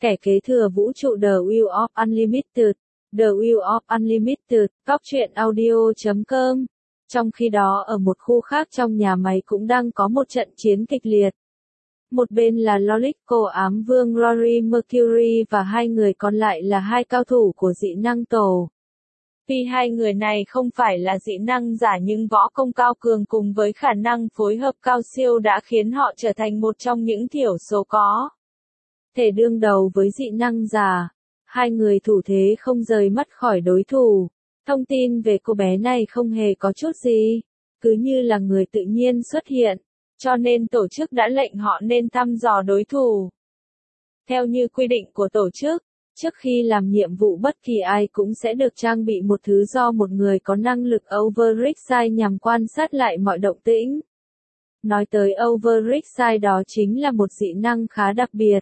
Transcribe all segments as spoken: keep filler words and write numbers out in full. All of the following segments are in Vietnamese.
Kẻ kế thừa vũ trụ The Wheel of Unlimited, The Wheel of Unlimited, Cóc truyện audio chấm com. Trong khi đó ở một khu khác trong nhà máy cũng đang có một trận chiến kịch liệt. Một bên là Lorik, cô ám vương Rory Mercury và hai người còn lại là hai cao thủ của dị năng tổ. Vì hai người này không phải là dị năng giả nhưng võ công cao cường cùng với khả năng phối hợp cao siêu đã khiến họ trở thành một trong những thiểu số có thể đương đầu với dị năng giả. Hai người thủ thế không rời mắt khỏi đối thủ. Thông tin về cô bé này không hề có chút gì, cứ như là người tự nhiên xuất hiện, cho nên tổ chức đã lệnh họ nên thăm dò đối thủ. Theo như quy định của tổ chức, trước khi làm nhiệm vụ bất kỳ ai cũng sẽ được trang bị một thứ do một người có năng lực Override nhằm quan sát lại mọi động tĩnh. Nói tới Override, đó chính là một dị năng khá đặc biệt.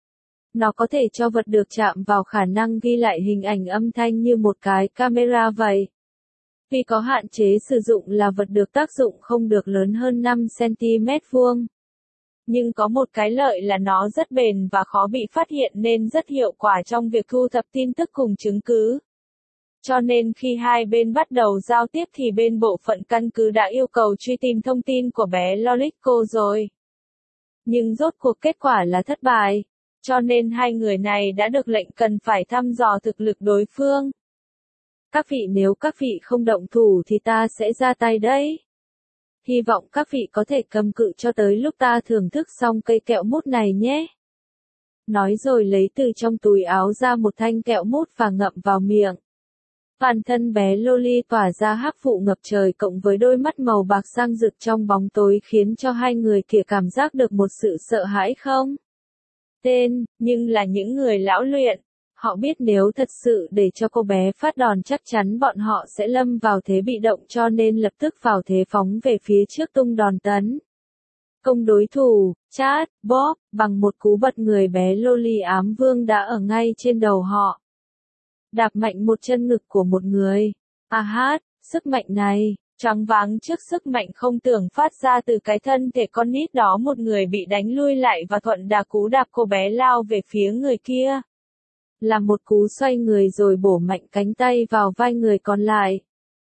Nó có thể cho vật được chạm vào khả năng ghi lại hình ảnh âm thanh như một cái camera vậy. Vì có hạn chế sử dụng là vật được tác dụng không được lớn hơn năm xăng-ti-mét vuông. Nhưng có một cái lợi là nó rất bền và khó bị phát hiện nên rất hiệu quả trong việc thu thập tin tức cùng chứng cứ. Cho nên khi hai bên bắt đầu giao tiếp thì bên bộ phận căn cứ đã yêu cầu truy tìm thông tin của bé Lorico rồi. Nhưng rốt cuộc kết quả là thất bại. Cho nên hai người này đã được lệnh cần phải thăm dò thực lực đối phương. Các vị, nếu các vị không động thủ thì ta sẽ ra tay đấy. Hy vọng các vị có thể cầm cự cho tới lúc ta thưởng thức xong cây kẹo mút này nhé. Nói rồi lấy từ trong túi áo ra một thanh kẹo mút và ngậm vào miệng. Toàn thân bé Loli tỏa ra hắc vụ ngập trời cộng với đôi mắt màu bạc sang rực trong bóng tối khiến cho hai người kia cảm giác được một sự sợ hãi không tên, nhưng là những người lão luyện. Họ biết nếu thật sự để cho cô bé phát đòn chắc chắn bọn họ sẽ lâm vào thế bị động cho nên lập tức vào thế phóng về phía trước tung đòn tấn. Công đối thủ, chát, bóp, bằng một cú bật người bé Loli ám vương đã ở ngay trên đầu họ. Đạp mạnh một chân ngực của một người. À hát, sức mạnh này, choáng váng trước sức mạnh không tưởng phát ra từ cái thân thể con nít đó, một người bị đánh lui lại và thuận đà cú đạp cô bé lao về phía người kia. Làm một cú xoay người rồi bổ mạnh cánh tay vào vai người còn lại.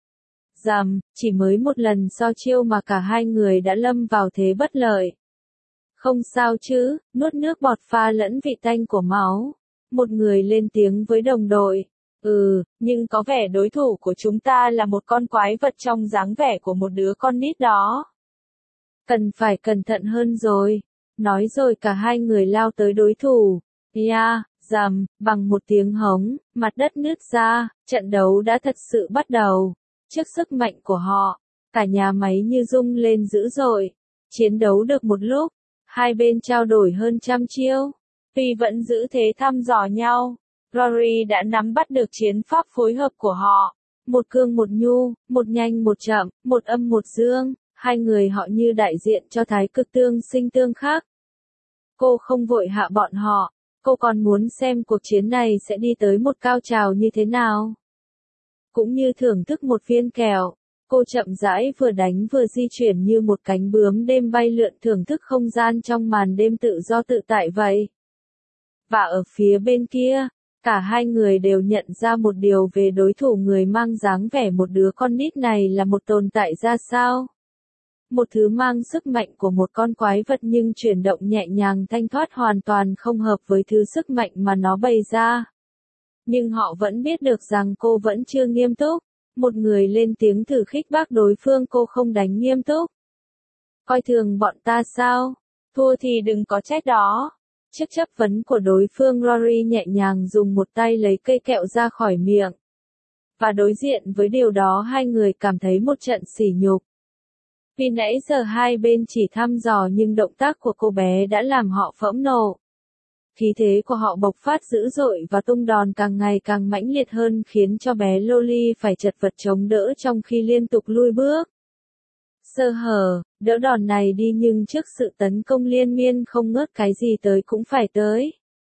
Dầm, chỉ mới một lần so chiêu mà cả hai người đã lâm vào thế bất lợi. Không sao chứ, nuốt nước bọt pha lẫn vị tanh của máu. Một người lên tiếng với đồng đội. Ừ, nhưng có vẻ đối thủ của chúng ta là một con quái vật trong dáng vẻ của một đứa con nít đó. Cần phải cẩn thận hơn rồi. Nói rồi cả hai người lao tới đối thủ. Yeah, dầm, bằng một tiếng hống, mặt đất nứt ra, trận đấu đã thật sự bắt đầu. Trước sức mạnh của họ, cả nhà máy như rung lên dữ dội. Chiến đấu được một lúc, hai bên trao đổi hơn trăm chiêu. Tuy vẫn giữ thế thăm dò nhau, Rory đã nắm bắt được chiến pháp phối hợp của họ. Một cương một nhu, một nhanh một chậm, một âm một dương, hai người họ như đại diện cho thái cực tương sinh tương khắc. Cô không vội hạ bọn họ, cô còn muốn xem cuộc chiến này sẽ đi tới một cao trào như thế nào. Cũng như thưởng thức một viên kẹo, cô chậm rãi vừa đánh vừa di chuyển như một cánh bướm đêm bay lượn thưởng thức không gian trong màn đêm tự do tự tại vậy. Và ở phía bên kia, cả hai người đều nhận ra một điều về đối thủ người mang dáng vẻ một đứa con nít này là một tồn tại ra sao. Một thứ mang sức mạnh của một con quái vật nhưng chuyển động nhẹ nhàng thanh thoát hoàn toàn không hợp với thứ sức mạnh mà nó bày ra. Nhưng họ vẫn biết được rằng cô vẫn chưa nghiêm túc. Một người lên tiếng thử khích bác đối phương, cô không đánh nghiêm túc. Coi thường bọn ta sao? Thua thì đừng có trách đó. Trước chất vấn của đối phương, Rory nhẹ nhàng dùng một tay lấy cây kẹo ra khỏi miệng. Và đối diện với điều đó hai người cảm thấy một trận sỉ nhục. Vì nãy giờ hai bên chỉ thăm dò nhưng động tác của cô bé đã làm họ phẫn nộ. Khí thế của họ bộc phát dữ dội và tung đòn càng ngày càng mãnh liệt hơn khiến cho bé Loli phải chật vật chống đỡ trong khi liên tục lui bước. Sơ hở, đỡ đòn này đi nhưng trước sự tấn công liên miên không ngớt cái gì tới cũng phải tới.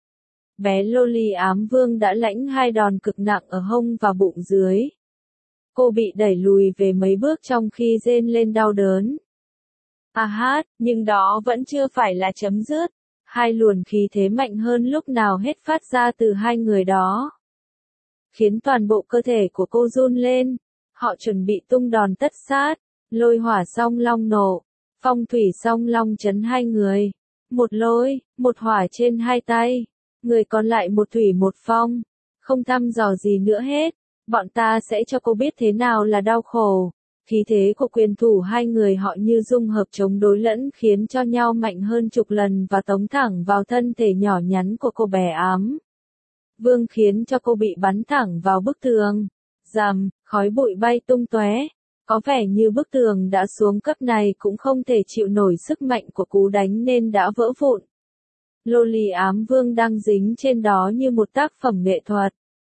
Bé Loli ám vương đã lãnh hai đòn cực nặng ở hông và bụng dưới. Cô bị đẩy lùi về mấy bước trong khi rên lên đau đớn. À hát, nhưng đó vẫn chưa phải là chấm dứt. Hai luồng khí thế mạnh hơn lúc nào hết phát ra từ hai người đó, khiến toàn bộ cơ thể của cô run lên. Họ chuẩn bị tung đòn tất sát, lôi hỏa song long nổ, phong thủy song long chấn hai người. Một lôi, một hỏa trên hai tay, người còn lại một thủy một phong. Không thăm dò gì nữa hết, bọn ta sẽ cho cô biết thế nào là đau khổ. Khí thế của quyền thủ hai người họ như dung hợp chống đối lẫn khiến cho nhau mạnh hơn chục lần và tống thẳng vào thân thể nhỏ nhắn của cô bé ám vương, khiến cho cô bị bắn thẳng vào bức tường. Rầm, khói bụi bay tung tóe. Có vẻ như bức tường đã xuống cấp này cũng không thể chịu nổi sức mạnh của cú đánh nên đã vỡ vụn. Loli ám vương đang dính trên đó như một tác phẩm nghệ thuật.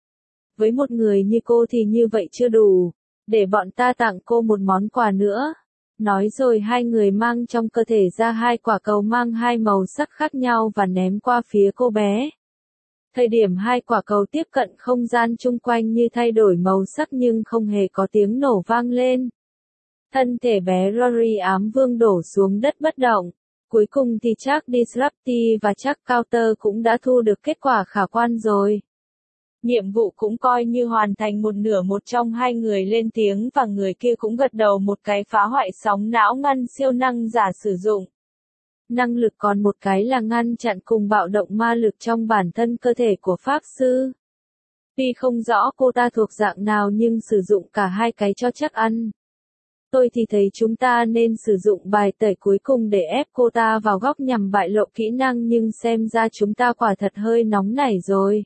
Với một người như cô thì như vậy chưa đủ. Để bọn ta tặng cô một món quà nữa. Nói rồi hai người mang trong cơ thể ra hai quả cầu mang hai màu sắc khác nhau và ném qua phía cô bé. Thời điểm hai quả cầu tiếp cận không gian chung quanh như thay đổi màu sắc nhưng không hề có tiếng nổ vang lên. Thân thể bé Rory ám vương đổ xuống đất bất động. Cuối cùng thì chắc Disrupti và chắc Counter cũng đã thu được kết quả khả quan rồi. Nhiệm vụ cũng coi như hoàn thành một nửa, một trong hai người lên tiếng và người kia cũng gật đầu một cái, phá hoại sóng não ngăn siêu năng giả sử dụng. Năng lực còn một cái là ngăn chặn cùng bạo động ma lực trong bản thân cơ thể của Pháp Sư. Tuy không rõ cô ta thuộc dạng nào nhưng sử dụng cả hai cái cho chắc ăn. Tôi thì thấy chúng ta nên sử dụng bài tẩy cuối cùng để ép cô ta vào góc nhằm bại lộ kỹ năng, nhưng xem ra chúng ta quả thật hơi nóng nảy rồi.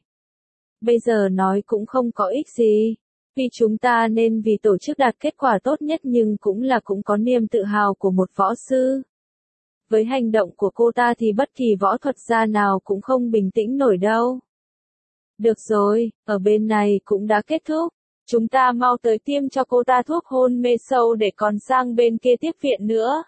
Bây giờ nói cũng không có ích gì. Vì chúng ta nên vì tổ chức đạt kết quả tốt nhất nhưng cũng là cũng có niềm tự hào của một võ sư. Với hành động của cô ta thì bất kỳ võ thuật gia nào cũng không bình tĩnh nổi đâu. Được rồi, ở bên này cũng đã kết thúc. Chúng ta mau tới tiêm cho cô ta thuốc hôn mê sâu để còn sang bên kia tiếp viện nữa.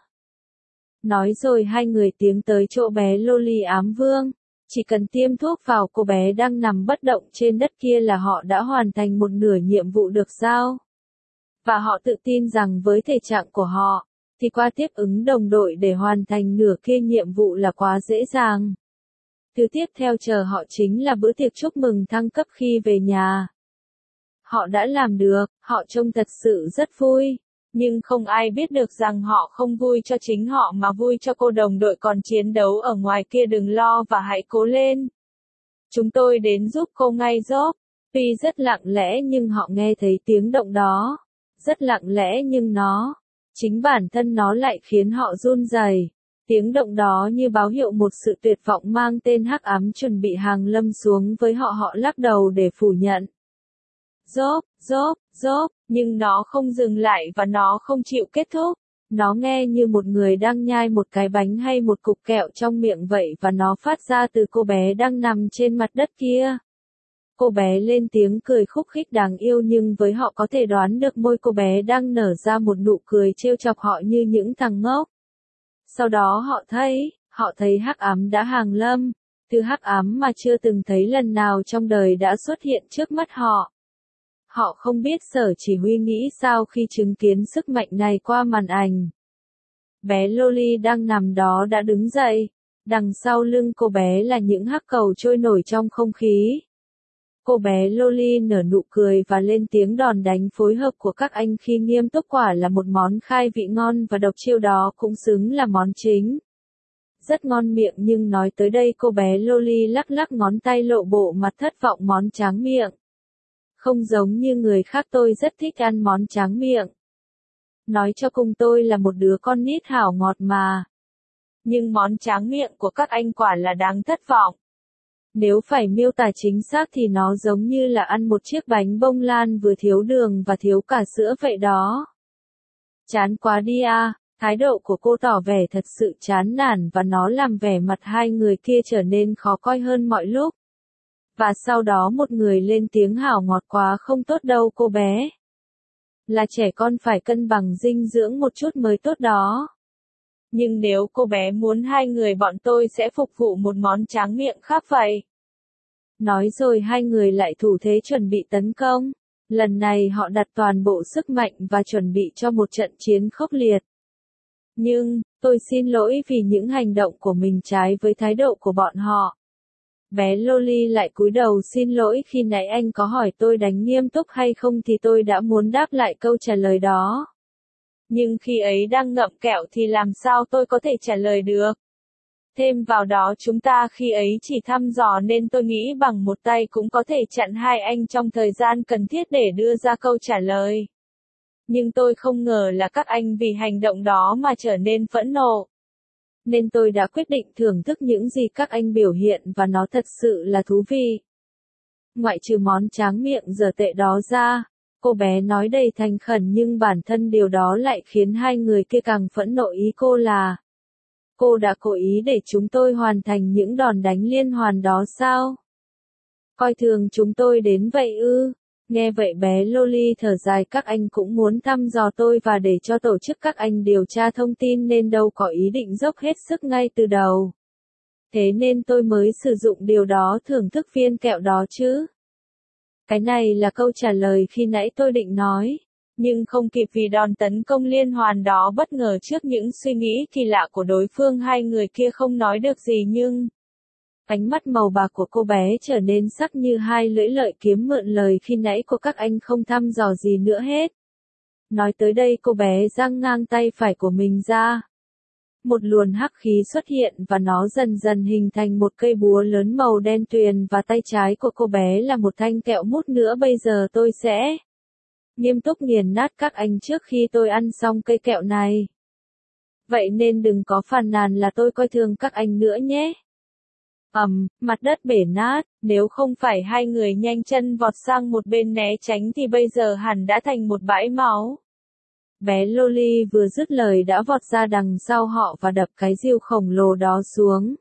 Nói rồi hai người tiến tới chỗ bé Loli ám vương. Chỉ cần tiêm thuốc vào cô bé đang nằm bất động trên đất kia là họ đã hoàn thành một nửa nhiệm vụ được giao. Và họ tự tin rằng với thể trạng của họ, thì qua tiếp ứng đồng đội để hoàn thành nửa kia nhiệm vụ là quá dễ dàng. Thứ tiếp theo chờ họ chính là bữa tiệc chúc mừng thăng cấp khi về nhà. Họ đã làm được, họ trông thật sự rất vui. Nhưng không ai biết được rằng họ không vui cho chính họ mà vui cho cô đồng đội còn chiến đấu ở ngoài kia. Đừng lo và hãy cố lên. Chúng tôi đến giúp cô ngay giúp. Tuy rất lặng lẽ nhưng họ nghe thấy tiếng động đó. Rất lặng lẽ nhưng nó, chính bản thân nó lại khiến họ run rẩy. Tiếng động đó như báo hiệu một sự tuyệt vọng mang tên hắc ám chuẩn bị hàng lâm xuống với họ. Họ lắc đầu để phủ nhận. Dốp, dốp, dốp, nhưng nó không dừng lại và nó không chịu kết thúc. Nó nghe như một người đang nhai một cái bánh hay một cục kẹo trong miệng vậy và nó phát ra từ cô bé đang nằm trên mặt đất kia. Cô bé lên tiếng cười khúc khích đáng yêu nhưng với họ có thể đoán được môi cô bé đang nở ra một nụ cười trêu chọc họ như những thằng ngốc. Sau đó họ thấy, họ thấy hắc ám đã hàng lâm. Thứ hắc ám mà chưa từng thấy lần nào trong đời đã xuất hiện trước mắt họ. Họ không biết sở chỉ huy nghĩ sao khi chứng kiến sức mạnh này qua màn ảnh. Bé Loli đang nằm đó đã đứng dậy. Đằng sau lưng cô bé là những hắc cầu trôi nổi trong không khí. Cô bé Loli nở nụ cười và lên tiếng đòn đánh phối hợp của các anh khi nghiêm túc quả là một món khai vị ngon và độc, chiêu đó cũng xứng là món chính. Rất ngon miệng nhưng nói tới đây cô bé Loli lắc lắc ngón tay lộ bộ mặt thất vọng. Món tráng miệng. Không giống như người khác, tôi rất thích ăn món tráng miệng. Nói cho cùng tôi là một đứa con nít hảo ngọt mà. Nhưng món tráng miệng của các anh quả là đáng thất vọng. Nếu phải miêu tả chính xác thì nó giống như là ăn một chiếc bánh bông lan vừa thiếu đường và thiếu cả sữa vậy đó. Chán quá đi à, thái độ của cô tỏ vẻ thật sự chán nản và nó làm vẻ mặt hai người kia trở nên khó coi hơn mọi lúc. Và sau đó một người lên tiếng hảo ngọt quá không tốt đâu cô bé. Là trẻ con phải cân bằng dinh dưỡng một chút mới tốt đó. Nhưng nếu cô bé muốn hai người bọn tôi sẽ phục vụ một món tráng miệng khác vậy. Nói rồi hai người lại thủ thế chuẩn bị tấn công. Lần này họ đặt toàn bộ sức mạnh và chuẩn bị cho một trận chiến khốc liệt. Nhưng, Tôi xin lỗi vì những hành động của mình trái với thái độ của bọn họ. Bé Loli lại cúi đầu xin lỗi khi nãy anh có hỏi tôi đánh nghiêm túc hay không thì tôi đã muốn đáp lại câu trả lời đó. Nhưng khi ấy đang ngậm kẹo thì làm sao tôi có thể trả lời được. Thêm vào đó chúng ta khi ấy chỉ thăm dò nên tôi nghĩ bằng một tay cũng có thể chặn hai anh trong thời gian cần thiết để đưa ra câu trả lời. Nhưng tôi không ngờ là các anh vì hành động đó mà trở nên phẫn nộ. Nên tôi đã quyết định thưởng thức những gì các anh biểu hiện và nó thật sự là thú vị. Ngoại trừ món tráng miệng dở tệ đó ra, cô bé nói đầy thành khẩn nhưng bản thân điều đó lại khiến hai người kia càng phẫn nộ. Ý cô là, cô đã cố ý để chúng tôi hoàn thành những đòn đánh liên hoàn đó sao? Coi thường chúng tôi đến vậy ư? Nghe vậy bé Loli thở dài, các anh cũng muốn thăm dò tôi và để cho tổ chức các anh điều tra thông tin nên đâu có ý định dốc hết sức ngay từ đầu. Thế nên tôi mới sử dụng điều đó thưởng thức viên kẹo đó chứ. Cái này là câu trả lời khi nãy tôi định nói. Nhưng không kịp vì đòn tấn công liên hoàn đó bất ngờ trước những suy nghĩ kỳ lạ của đối phương, hai người kia không nói được gì nhưng... Ánh mắt màu bạc của cô bé trở nên sắc như hai lưỡi lợi kiếm, mượn lời khi nãy của các anh không thăm dò gì nữa hết. Nói tới đây cô bé giang ngang tay phải của mình ra. Một luồn hắc khí xuất hiện và nó dần dần hình thành một cây búa lớn màu đen tuyền và tay trái của cô bé là một thanh kẹo mút nữa. Bây giờ tôi sẽ nghiêm túc nghiền nát các anh trước khi tôi ăn xong cây kẹo này. Vậy nên đừng có phàn nàn là tôi coi thường các anh nữa nhé. Ầm, um, mặt đất bể nát, nếu không phải hai người nhanh chân vọt sang một bên né tránh thì bây giờ hẳn đã thành một bãi máu. Bé Loli vừa dứt lời đã vọt ra đằng sau họ và đập cái rìu khổng lồ đó xuống.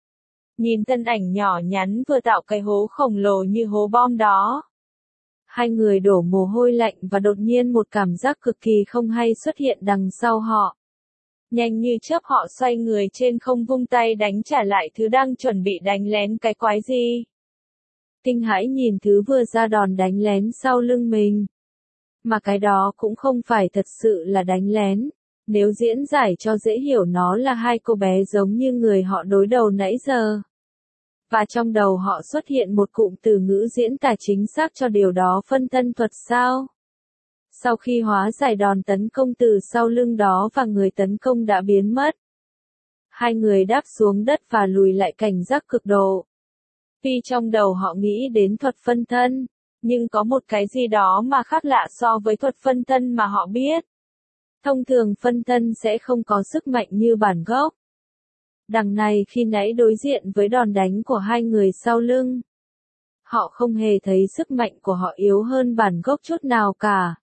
Nhìn thân ảnh nhỏ nhắn vừa tạo cái hố khổng lồ như hố bom đó. Hai người đổ mồ hôi lạnh và đột nhiên một cảm giác cực kỳ không hay xuất hiện đằng sau họ. Nhanh như chớp họ xoay người trên không, vung tay đánh trả lại thứ đang chuẩn bị đánh lén. Cái quái gì? Kinh hãi nhìn thứ vừa ra đòn đánh lén sau lưng mình. Mà cái đó cũng không phải thật sự là đánh lén. Nếu diễn giải cho dễ hiểu, nó là hai cô bé giống như người họ đối đầu nãy giờ. Và trong đầu họ xuất hiện một cụm từ ngữ diễn tả chính xác cho điều đó: phân thân thuật sao? Sau khi hóa giải đòn tấn công từ sau lưng đó và người tấn công đã biến mất, hai người đáp xuống đất và lùi lại cảnh giác cực độ. Tuy trong đầu họ nghĩ đến thuật phân thân, nhưng có một cái gì đó mà khác lạ so với thuật phân thân mà họ biết. Thông thường phân thân sẽ không có sức mạnh như bản gốc. Đằng này khi nãy đối diện với đòn đánh của hai người sau lưng, họ không hề thấy sức mạnh của họ yếu hơn bản gốc chút nào cả.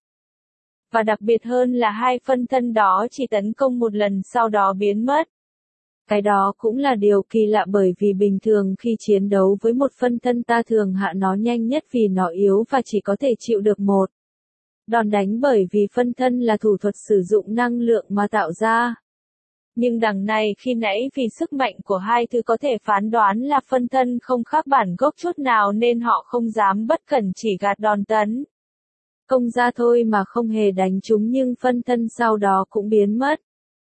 Và đặc biệt hơn là hai phân thân đó chỉ tấn công một lần sau đó biến mất. Cái đó cũng là điều kỳ lạ, bởi vì bình thường khi chiến đấu với một phân thân ta thường hạ nó nhanh nhất vì nó yếu và chỉ có thể chịu được một đòn đánh, bởi vì phân thân là thủ thuật sử dụng năng lượng mà tạo ra. Nhưng đằng này khi nãy vì sức mạnh của hai thứ có thể phán đoán là phân thân không khác bản gốc chút nào nên họ không dám bất cẩn, chỉ gạt đòn tấn công ra thôi mà không hề đánh chúng, nhưng phân thân sau đó cũng biến mất.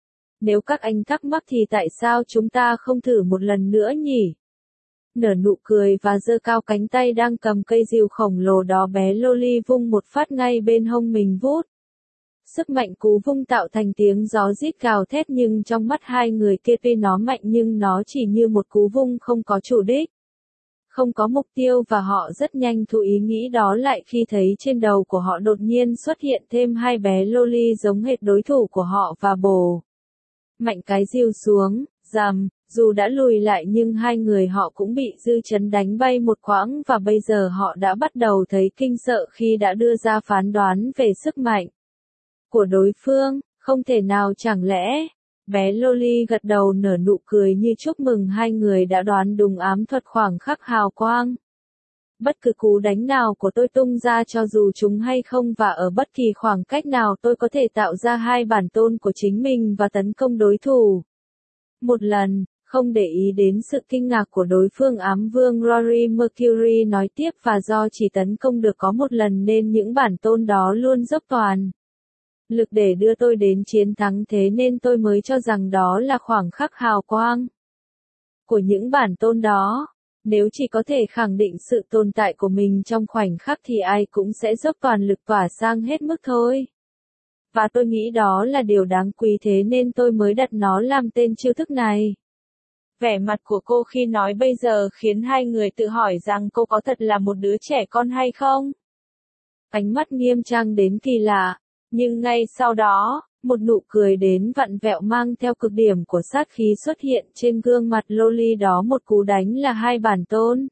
Nếu các anh thắc mắc thì tại sao chúng ta không thử một lần nữa nhỉ? Nở nụ cười và giơ cao cánh tay đang cầm cây rìu khổng lồ đó, bé Loli vung một phát ngay bên hông mình vút. Sức mạnh cú vung tạo thành tiếng gió rít gào thét, nhưng trong mắt hai người kia tuy nó mạnh nhưng nó chỉ như một cú vung không có chủ đích, không có mục tiêu, và họ rất nhanh thu ý nghĩ đó lại khi thấy trên đầu của họ đột nhiên xuất hiện thêm hai bé Loli giống hệt đối thủ của họ và bổ mạnh cái rìu xuống. Rầm, dù đã lùi lại nhưng hai người họ cũng bị dư chấn đánh bay một quãng, và bây giờ họ đã bắt đầu thấy kinh sợ khi đã đưa ra phán đoán về sức mạnh của đối phương. Không thể nào, chẳng lẽ? Bé Loli gật đầu nở nụ cười như chúc mừng hai người đã đoán đúng ám thuật khoảng khắc hào quang. Bất cứ cú đánh nào của tôi tung ra, cho dù chúng hay không, và ở bất kỳ khoảng cách nào, tôi có thể tạo ra hai bản tôn của chính mình và tấn công đối thủ một lần, không để ý đến sự kinh ngạc của đối phương. Ám vương Rory Mercury nói tiếp, và do chỉ tấn công được có một lần nên những bản tôn đó luôn dốc toàn lực để đưa tôi đến chiến thắng, thế nên tôi mới cho rằng đó là khoảng khắc hào quang của những bản tôn đó. Nếu chỉ có thể khẳng định sự tồn tại của mình trong khoảnh khắc thì ai cũng sẽ dốc toàn lực tỏa sang hết mức thôi. Và tôi nghĩ đó là điều đáng quý, thế nên tôi mới đặt nó làm tên chiêu thức này. Vẻ mặt của cô khi nói bây giờ khiến hai người tự hỏi rằng cô có thật là một đứa trẻ con hay không? Ánh mắt nghiêm trang đến kỳ lạ, nhưng ngay sau đó, một nụ cười đến vặn vẹo mang theo cực điểm của sát khí xuất hiện trên gương mặt Loli đó. Một cú đánh là hai bản tôn.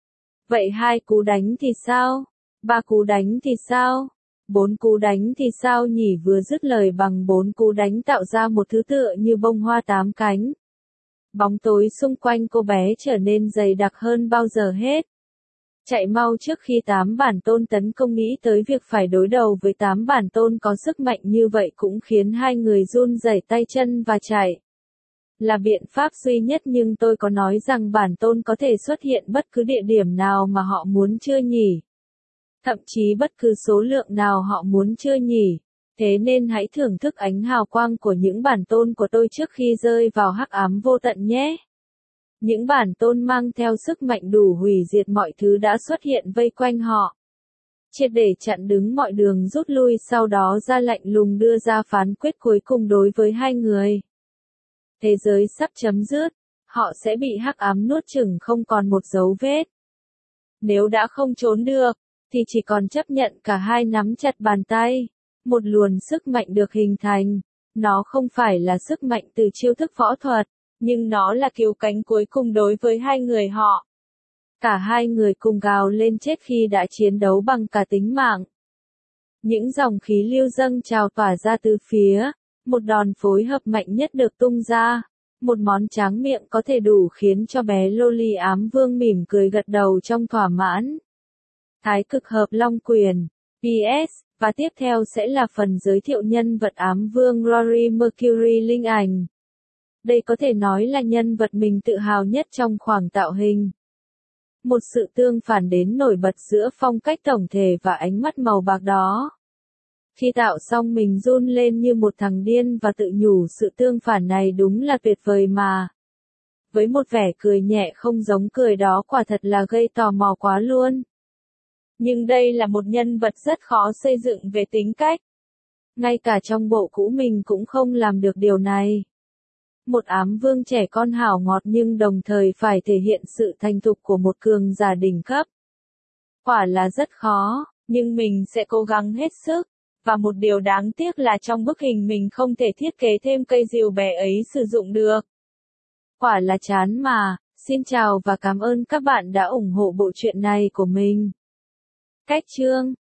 Vậy hai cú đánh thì sao? Ba cú đánh thì sao? Bốn cú đánh thì sao nhỉ? Vừa dứt lời, bằng bốn cú đánh tạo ra một thứ tựa như bông hoa tám cánh. Bóng tối xung quanh cô bé trở nên dày đặc hơn bao giờ hết. Chạy mau trước khi tám bản tôn tấn công. Nghĩ tới việc phải đối đầu với tám bản tôn có sức mạnh như vậy cũng khiến hai người run rẩy tay chân và chạy. Là biện pháp duy nhất, nhưng tôi có nói rằng bản tôn có thể xuất hiện bất cứ địa điểm nào mà họ muốn chưa nhỉ? Thậm chí bất cứ số lượng nào họ muốn chưa nhỉ? Thế nên hãy thưởng thức ánh hào quang của những bản tôn của tôi trước khi rơi vào hắc ám vô tận nhé. Những bản tôn mang theo sức mạnh đủ hủy diệt mọi thứ đã xuất hiện vây quanh họ, triệt để chặn đứng mọi đường rút lui, sau đó ra lạnh lùng đưa ra phán quyết cuối cùng đối với hai người. Thế giới sắp chấm dứt, họ sẽ bị hắc ám nuốt chửng không còn một dấu vết. Nếu đã không trốn được, thì chỉ còn chấp nhận cả hai nắm chặt bàn tay. Một luồng sức mạnh được hình thành. Nó không phải là sức mạnh từ chiêu thức võ thuật, nhưng nó là cứu cánh cuối cùng đối với hai người họ. Cả hai người cùng gào lên chết khi đã chiến đấu bằng cả tính mạng. Những dòng khí lưu dâng trào tỏa ra từ phía. Một đòn phối hợp mạnh nhất được tung ra. Một món tráng miệng có thể đủ khiến cho bé Loli ám vương mỉm cười gật đầu trong thỏa mãn. Thái cực hợp long quyền. pê ét. Và tiếp theo sẽ là phần giới thiệu nhân vật ám vương Rory Mercury linh ảnh. Đây có thể nói là nhân vật mình tự hào nhất trong khoảng tạo hình. Một sự tương phản đến nổi bật giữa phong cách tổng thể và ánh mắt màu bạc đó. Khi tạo xong mình run lên như một thằng điên và tự nhủ sự tương phản này đúng là tuyệt vời mà. Với một vẻ cười nhẹ không giống cười đó quả thật là gây tò mò quá luôn. Nhưng đây là một nhân vật rất khó xây dựng về tính cách. Ngay cả trong bộ cũ mình cũng không làm được điều này. Một ám vương trẻ con hảo ngọt nhưng đồng thời phải thể hiện sự thành thục của một cường giả đỉnh cấp. Quả là rất khó, nhưng mình sẽ cố gắng hết sức. Và một điều đáng tiếc là trong bức hình mình không thể thiết kế thêm cây rìu bé ấy sử dụng được. Quả là chán mà. Xin chào và cảm ơn các bạn đã ủng hộ bộ truyện này của mình. Cách chương